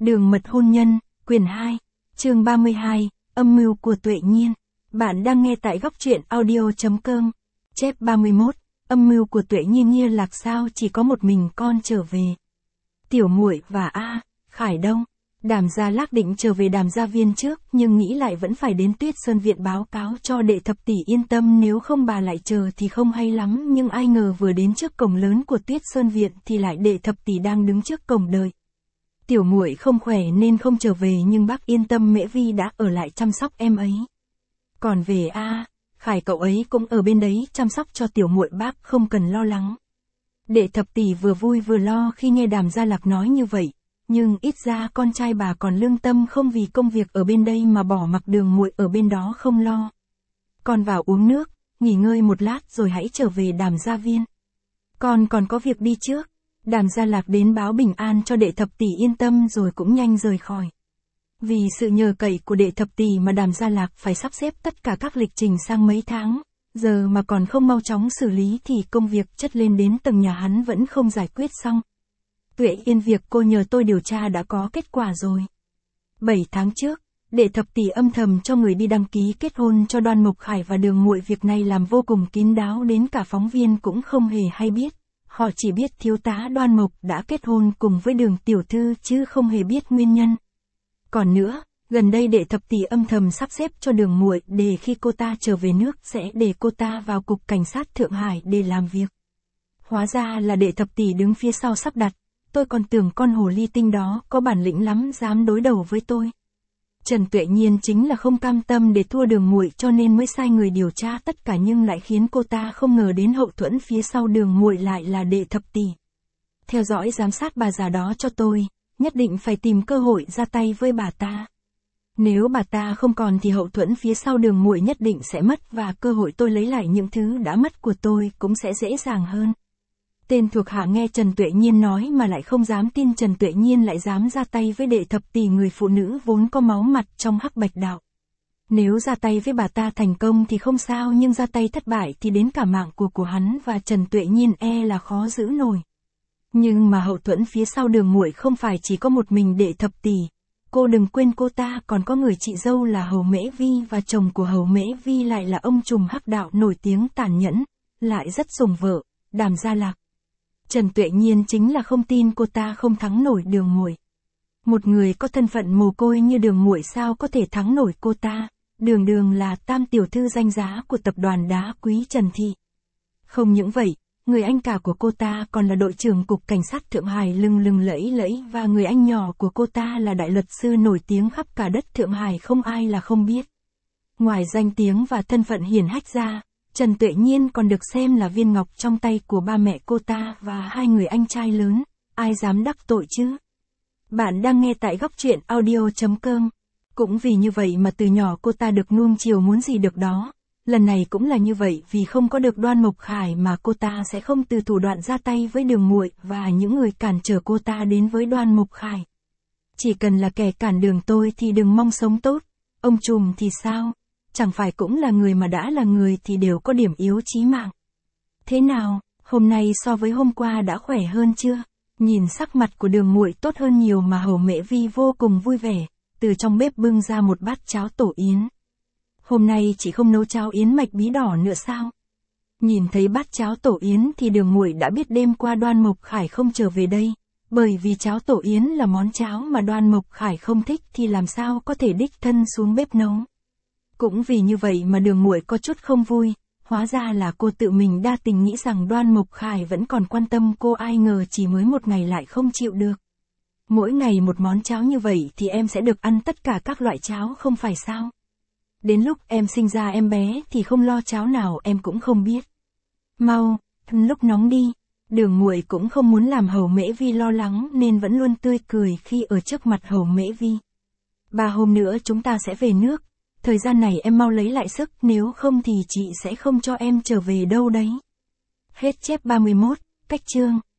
Đường mật hôn nhân, quyển 2, chương 32, âm mưu của Tuệ Nhiên. Bạn đang nghe tại góc truyện audio.com. Chép 31, âm mưu của Tuệ Nhiên Nghia Lạc sao chỉ có một mình con trở về. Tiểu Muội và Khải Đông. Đàm Gia Lạc định trở về Đàm Gia Viên trước, nhưng nghĩ lại vẫn phải đến Tuyết Sơn Viện báo cáo cho Đệ Thập Tỷ yên tâm, nếu không bà lại chờ thì không hay lắm. Nhưng ai ngờ vừa đến trước cổng lớn của Tuyết Sơn Viện thì lại Đệ Thập Tỷ đang đứng trước cổng đợi. Tiểu Muội không khỏe nên không trở về, nhưng bác yên tâm, Mễ Vi đã ở lại chăm sóc em ấy. Còn về Khải cậu ấy cũng ở bên đấy chăm sóc cho Tiểu Muội, bác không cần lo lắng. Đệ Thập Tỷ vừa vui vừa lo khi nghe Đàm Gia Lạc nói như vậy, nhưng ít ra con trai bà còn lương tâm, không vì công việc ở bên đây mà bỏ mặc Đường Muội ở bên đó không lo. Con vào uống nước, nghỉ ngơi một lát rồi hãy trở về Đàm Gia Viên. Con còn có việc đi trước. Đàm Gia Lạc đến báo bình an cho Đệ Thập Tỷ yên tâm rồi cũng nhanh rời khỏi. Vì sự nhờ cậy của Đệ Thập Tỷ mà Đàm Gia Lạc phải sắp xếp tất cả các lịch trình sang mấy tháng, giờ mà còn không mau chóng xử lý thì công việc chất lên đến tầng nhà hắn vẫn không giải quyết xong. Tuệ Yên, việc cô nhờ tôi điều tra đã có kết quả rồi. 7 tháng trước, Đệ Thập Tỷ âm thầm cho người đi đăng ký kết hôn cho Đoan Mộc Khải và Đường Muội, việc này làm vô cùng kín đáo, đến cả phóng viên cũng không hề hay biết. Họ chỉ biết thiếu tá Đoan Mộc đã kết hôn cùng với Đường tiểu thư chứ không hề biết nguyên nhân. Còn nữa, gần đây Đệ Thập Tỷ âm thầm sắp xếp cho Đường Muội để khi cô ta trở về nước sẽ để cô ta vào cục cảnh sát Thượng Hải để làm việc. Hóa ra là Đệ Thập Tỷ đứng phía sau sắp đặt, tôi còn tưởng con hồ ly tinh đó có bản lĩnh lắm dám đối đầu với tôi. Trần Tuệ Nhiên chính là không cam tâm để thua Đường Muội cho nên mới sai người điều tra tất cả, nhưng lại khiến cô ta không ngờ đến hậu thuẫn phía sau Đường Muội lại là Đệ Thập Tỷ. Theo dõi giám sát bà già đó cho tôi, nhất định phải tìm cơ hội ra tay với bà ta. Nếu bà ta không còn thì hậu thuẫn phía sau Đường Muội nhất định sẽ mất, và cơ hội tôi lấy lại những thứ đã mất của tôi cũng sẽ dễ dàng hơn. Tên thuộc hạ nghe Trần Tuệ Nhiên nói mà lại không dám tin Trần Tuệ Nhiên lại dám ra tay với Đệ Thập Tỷ, người phụ nữ vốn có máu mặt trong Hắc Bạch đạo. Nếu ra tay với bà ta thành công thì không sao, nhưng ra tay thất bại thì đến cả mạng của hắn và Trần Tuệ Nhiên là khó giữ nổi. Nhưng mà hậu thuẫn phía sau Đường Muội không phải chỉ có một mình Đệ Thập Tỷ. Cô đừng quên cô ta còn có người chị dâu là Hầu Mễ Vi, và chồng của Hầu Mễ Vi lại là ông trùm hắc đạo nổi tiếng tàn nhẫn, lại rất sủng vợ, Đàm Gia Lạc. Trần Tuệ Nhiên chính là không tin cô ta không thắng nổi Đường Muội. Một người có thân phận mồ côi như Đường Muội sao có thể thắng nổi cô ta, đường là tam tiểu thư danh giá của tập đoàn đá quý Trần Thị. Không những vậy, người anh cả của cô ta còn là đội trưởng cục cảnh sát Thượng Hải lừng lẫy lẫy, và người anh nhỏ của cô ta là đại luật sư nổi tiếng khắp cả đất Thượng Hải, không ai là không biết. Ngoài danh tiếng và thân phận hiển hách ra, Trần Tuệ Nhiên còn được xem là viên ngọc trong tay của ba mẹ cô ta và hai người anh trai lớn, ai dám đắc tội chứ? Bạn đang nghe tại góc truyện audio.com. Cũng vì như vậy mà từ nhỏ cô ta được nuông chiều, muốn gì được đó. Lần này cũng là như vậy, vì không có được Đoan Mộc Khải mà cô ta sẽ không từ thủ đoạn ra tay với Đường Muội và những người cản trở cô ta đến với Đoan Mộc Khải. Chỉ cần là kẻ cản đường tôi thì đừng mong sống tốt. Ông trùm thì sao? Chẳng phải cũng là người, mà đã là người thì đều có điểm yếu chí mạng. Thế nào, hôm nay so với hôm qua đã khỏe hơn chưa? Nhìn sắc mặt của Đường Muội tốt hơn nhiều mà Hầu Mễ Vi vô cùng vui vẻ, từ trong bếp bưng ra một bát cháo tổ yến. Hôm nay chị không nấu cháo yến mạch bí đỏ nữa sao? Nhìn thấy bát cháo tổ yến thì Đường Muội đã biết đêm qua Đoan Mộc Khải không trở về đây, bởi vì cháo tổ yến là món cháo mà Đoan Mộc Khải không thích thì làm sao có thể đích thân xuống bếp nấu. Cũng vì như vậy mà Đường Muội có chút không vui, hóa ra là cô tự mình đa tình, nghĩ rằng Đoan Mộc Khải vẫn còn quan tâm cô, ai ngờ chỉ mới một ngày lại không chịu được. Mỗi ngày một món cháo như vậy thì em sẽ được ăn tất cả các loại cháo không phải sao? Đến lúc em sinh ra em bé thì không lo cháo nào em cũng không biết. Mau, lúc nóng đi. Đường Muội cũng không muốn làm Hầu Mễ Vi lo lắng nên vẫn luôn tươi cười khi ở trước mặt Hầu Mễ Vi. 3 hôm nữa chúng ta sẽ về nước. Thời gian này em mau lấy lại sức, nếu không thì chị sẽ không cho em trở về đâu đấy. Hết chép 31, cách chương.